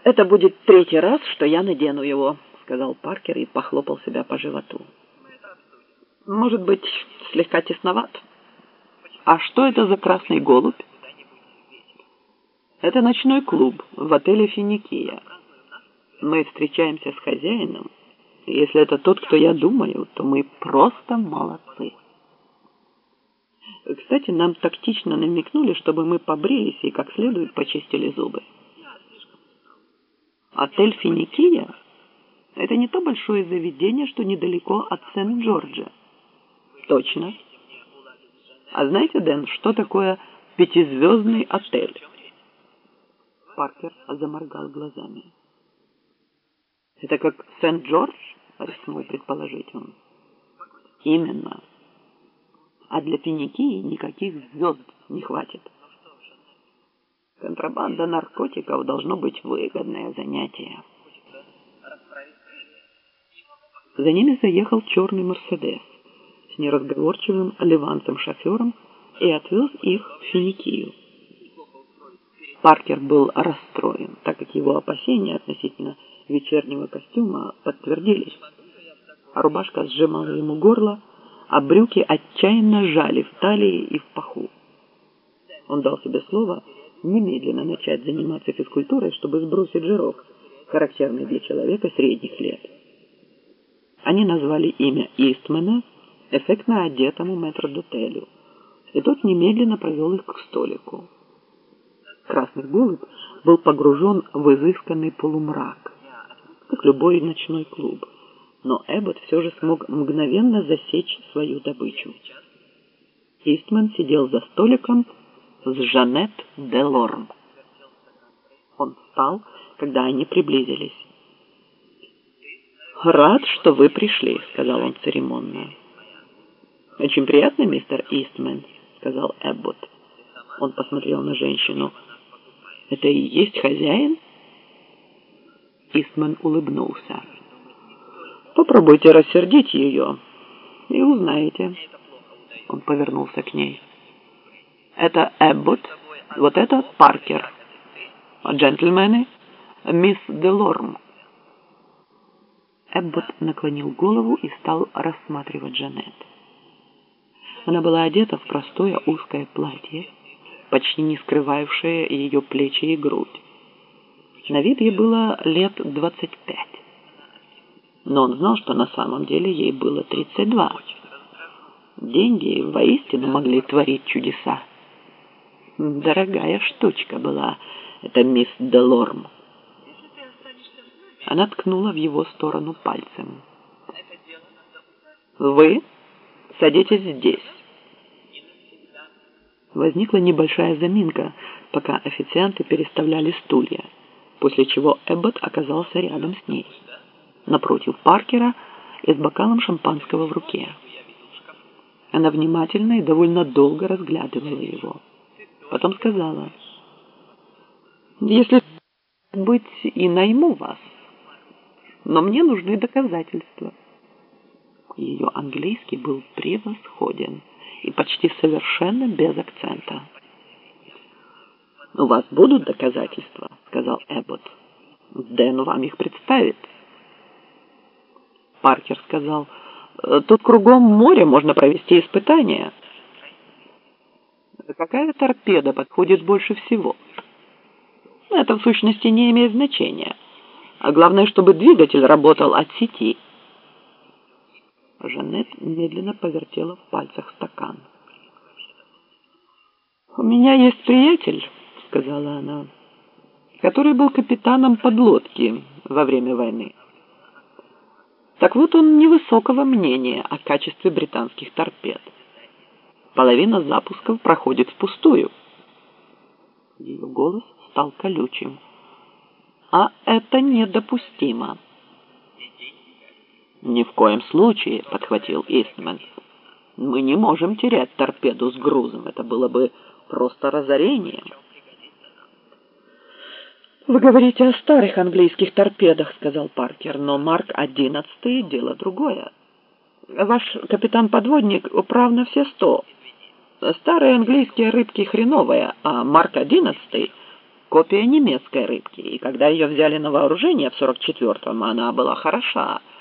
«Это будет третий раз, что я надену его», — сказал Паркер и похлопал себя по животу. «Может быть, слегка тесноват. А что это за красный голубь?» «Это ночной клуб в отеле «Финикия». Мы встречаемся с хозяином. И если это тот, кто я думаю, то мы просто молодцы. Кстати, нам тактично намекнули, чтобы мы побрились и как следует почистили зубы. Отель «Финикия» — это не то большое заведение, что недалеко от Сент-Джорджа. Точно. А знаете, Дэн, что такое пятизвездный отель? Паркер заморгал глазами. Это как Сент-Джордж, рискнул предположить он. Именно. А для Финикии никаких звезд не хватит. Контрабанда наркотиков должно быть выгодное занятие. За ними заехал черный «Мерседес» с неразговорчивым ливанцем-шофером и отвез их в Финикию. Паркер был расстроен, так как его опасения относительно вечернего костюма подтвердились. Рубашка сжимала ему горло, а брюки отчаянно жали в талии и в паху. Он дал себе слово немедленно начать заниматься физкультурой, чтобы сбросить жирок, характерный для человека средних лет. Они назвали имя Истмана эффектно одетому метрдотелю, и тот немедленно провел их к столику. Красный голубь был погружен в изысканный полумрак, как любой ночной клуб, но Эббот все же смог мгновенно засечь свою добычу. Истман сидел за столиком с Жанет Делорм. Он встал, когда они приблизились. «Рад, что вы пришли», — сказал он церемонно. «Очень приятно, мистер Истман», — сказал Эббот. Он посмотрел на женщину. «Это и есть хозяин?» Истман улыбнулся. «Попробуйте рассердить ее, и узнаете». Он повернулся к ней. «Это Эббот, вот это Паркер. Джентльмены, мисс Делорм». Эббот наклонил голову и стал рассматривать Жанет. Она была одета в простое узкое платье, почти не скрывавшее ее плечи и грудь. На вид ей было лет 25. Но он знал, что на самом деле ей было 32. Деньги воистину могли творить чудеса. Дорогая штучка была эта мисс Делорм. Она ткнула в его сторону пальцем. «Вы садитесь здесь». Возникла небольшая заминка, пока официанты переставляли стулья, после чего Эббот оказался рядом с ней, напротив Паркера и с бокалом шампанского в руке. Она внимательно и довольно долго разглядывала его. Потом сказала: «Если быть, и найму вас, но мне нужны доказательства». Ее английский был превосходен и почти совершенно без акцента. «У вас будут доказательства», — сказал Эббот. «Дэн вам их представит». Паркер сказал: «Тут кругом море, можно провести испытания». «Какая торпеда подходит больше всего?» «Это в сущности не имеет значения. А главное, чтобы двигатель работал от сети». Жанет медленно повертела в пальцах стакан. «У меня есть приятель», — сказала она, «который был капитаном подлодки во время войны. Так вот, он невысокого мнения о качестве британских торпед. Половина запусков проходит впустую». Ее голос стал колючим. «А это недопустимо». «Ни в коем случае», — подхватил Истман. «Мы не можем терять торпеду с грузом. Это было бы просто разорением». «Вы говорите о старых английских торпедах», — сказал Паркер, «но Марк-11 — дело другое. Ваш капитан-подводник прав на все 100. Старые английские рыбки хреновые, а Марк-11 копия немецкой рыбки, и когда ее взяли на вооружение в 44-м, она была хороша.